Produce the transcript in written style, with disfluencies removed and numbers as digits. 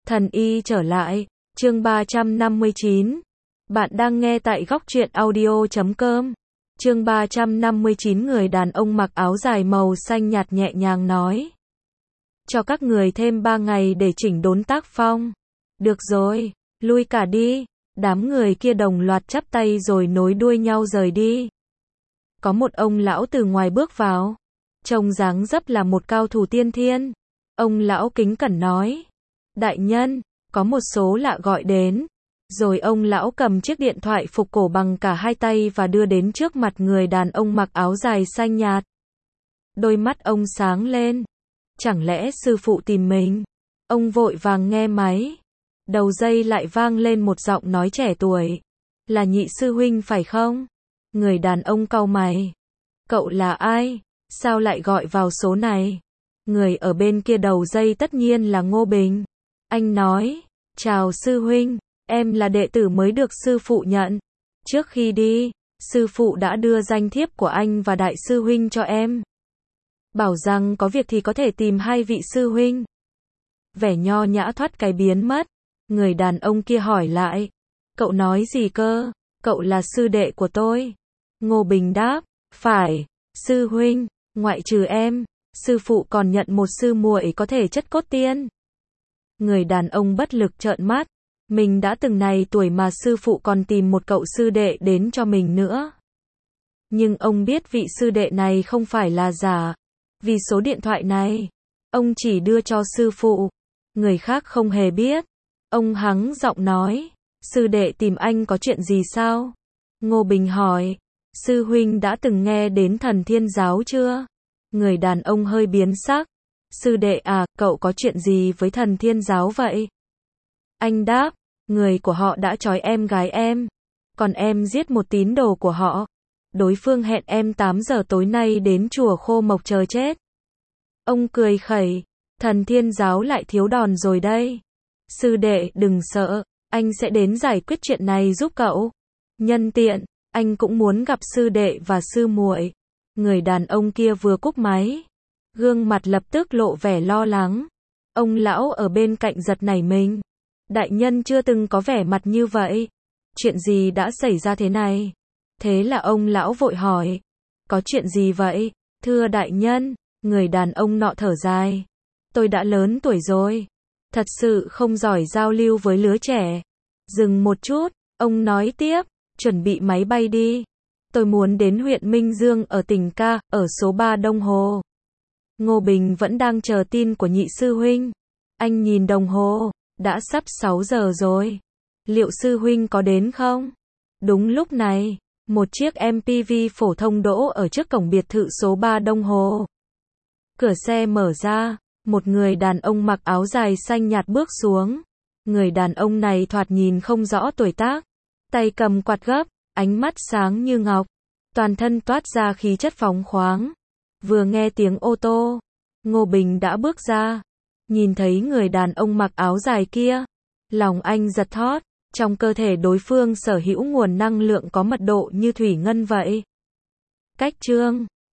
Thần y trở lại, chương 359. Bạn đang nghe tại góc truyện audio.com. Chương 359. Người đàn ông mặc áo dài màu xanh nhạt nhẹ nhàng nói. Cho các người thêm 3 ngày để chỉnh đốn tác phong. Được rồi, lui cả đi. Đám người kia đồng loạt chắp tay rồi nối đuôi nhau rời đi. Có một ông lão từ ngoài bước vào. Trông dáng dấp là một cao thủ tiên thiên. Ông lão kính cẩn nói. Đại nhân, có một số lạ gọi đến. Rồi ông lão cầm chiếc điện thoại phục cổ bằng cả hai tay và đưa đến trước mặt người đàn ông mặc áo dài xanh nhạt. Đôi mắt ông sáng lên. Chẳng lẽ sư phụ tìm mình? Ông vội vàng nghe máy. Đầu dây lại vang lên một giọng nói trẻ tuổi. Là Nhị sư huynh phải không? Người đàn ông cau mày. Cậu là ai? Sao lại gọi vào số này? Người ở bên kia đầu dây tất nhiên là Ngô Bình. Anh nói, chào sư huynh, em là đệ tử mới được sư phụ nhận. Trước khi đi, sư phụ đã đưa danh thiếp của anh và đại sư huynh cho em. Bảo rằng có việc thì có thể tìm hai vị sư huynh. Vẻ nho nhã thoát cái biến mất. Người đàn ông kia hỏi lại. Cậu nói gì cơ? Cậu là sư đệ của tôi. Ngô Bình đáp. Phải, sư huynh, ngoại trừ em, sư phụ còn nhận một sư muội có thể chất cốt tiên. Người đàn ông bất lực trợn mắt. Mình đã từng này tuổi mà sư phụ còn tìm một cậu sư đệ đến cho mình nữa. Nhưng ông biết vị sư đệ này không phải là giả. Vì số điện thoại này, ông chỉ đưa cho sư phụ. Người khác không hề biết. Ông hắng giọng nói. Sư đệ tìm anh có chuyện gì sao? Ngô Bình hỏi. Sư huynh đã từng nghe đến Thần Thiên Giáo chưa? Người đàn ông hơi biến sắc. Sư đệ à, cậu có chuyện gì với Thần Thiên Giáo vậy? Anh đáp, người của họ đã trói em gái em. Còn em giết một tín đồ của họ. Đối phương hẹn em 8 giờ tối nay đến chùa Khô Mộc chờ chết. Ông cười khẩy. Thần Thiên Giáo lại thiếu đòn rồi đây. Sư đệ, đừng sợ. Anh sẽ đến giải quyết chuyện này giúp cậu. Nhân tiện, anh cũng muốn gặp sư đệ và sư muội. Người đàn ông kia vừa cúp máy. Gương mặt lập tức lộ vẻ lo lắng. Ông lão ở bên cạnh giật nảy mình. Đại nhân chưa từng có vẻ mặt như vậy. Chuyện gì đã xảy ra thế này? Thế là ông lão vội hỏi. Có chuyện gì vậy? Thưa đại nhân, người đàn ông nọ thở dài. Tôi đã lớn tuổi rồi. Thật sự không giỏi giao lưu với lứa trẻ. Dừng một chút, ông nói tiếp. Chuẩn bị máy bay đi. Tôi muốn đến huyện Minh Dương ở tỉnh Ca, ở số 3 Đông Hồ. Ngô Bình vẫn đang chờ tin của nhị sư huynh. Anh nhìn đồng hồ, đã sắp 6 giờ rồi. Liệu sư huynh có đến không? Đúng lúc này, một chiếc MPV phổ thông đỗ ở trước cổng biệt thự số 3 Đông Hồ. Cửa xe mở ra, một người đàn ông mặc áo dài xanh nhạt bước xuống. Người đàn ông này thoạt nhìn không rõ tuổi tác. Tay cầm quạt gấp, ánh mắt sáng như ngọc. Toàn thân toát ra khí chất phóng khoáng. Vừa nghe tiếng ô tô, Ngô Bình đã bước ra. Nhìn thấy người đàn ông mặc áo dài kia, lòng anh giật thót. Trong cơ thể đối phương sở hữu nguồn năng lượng có mật độ như thủy ngân vậy. Cách chương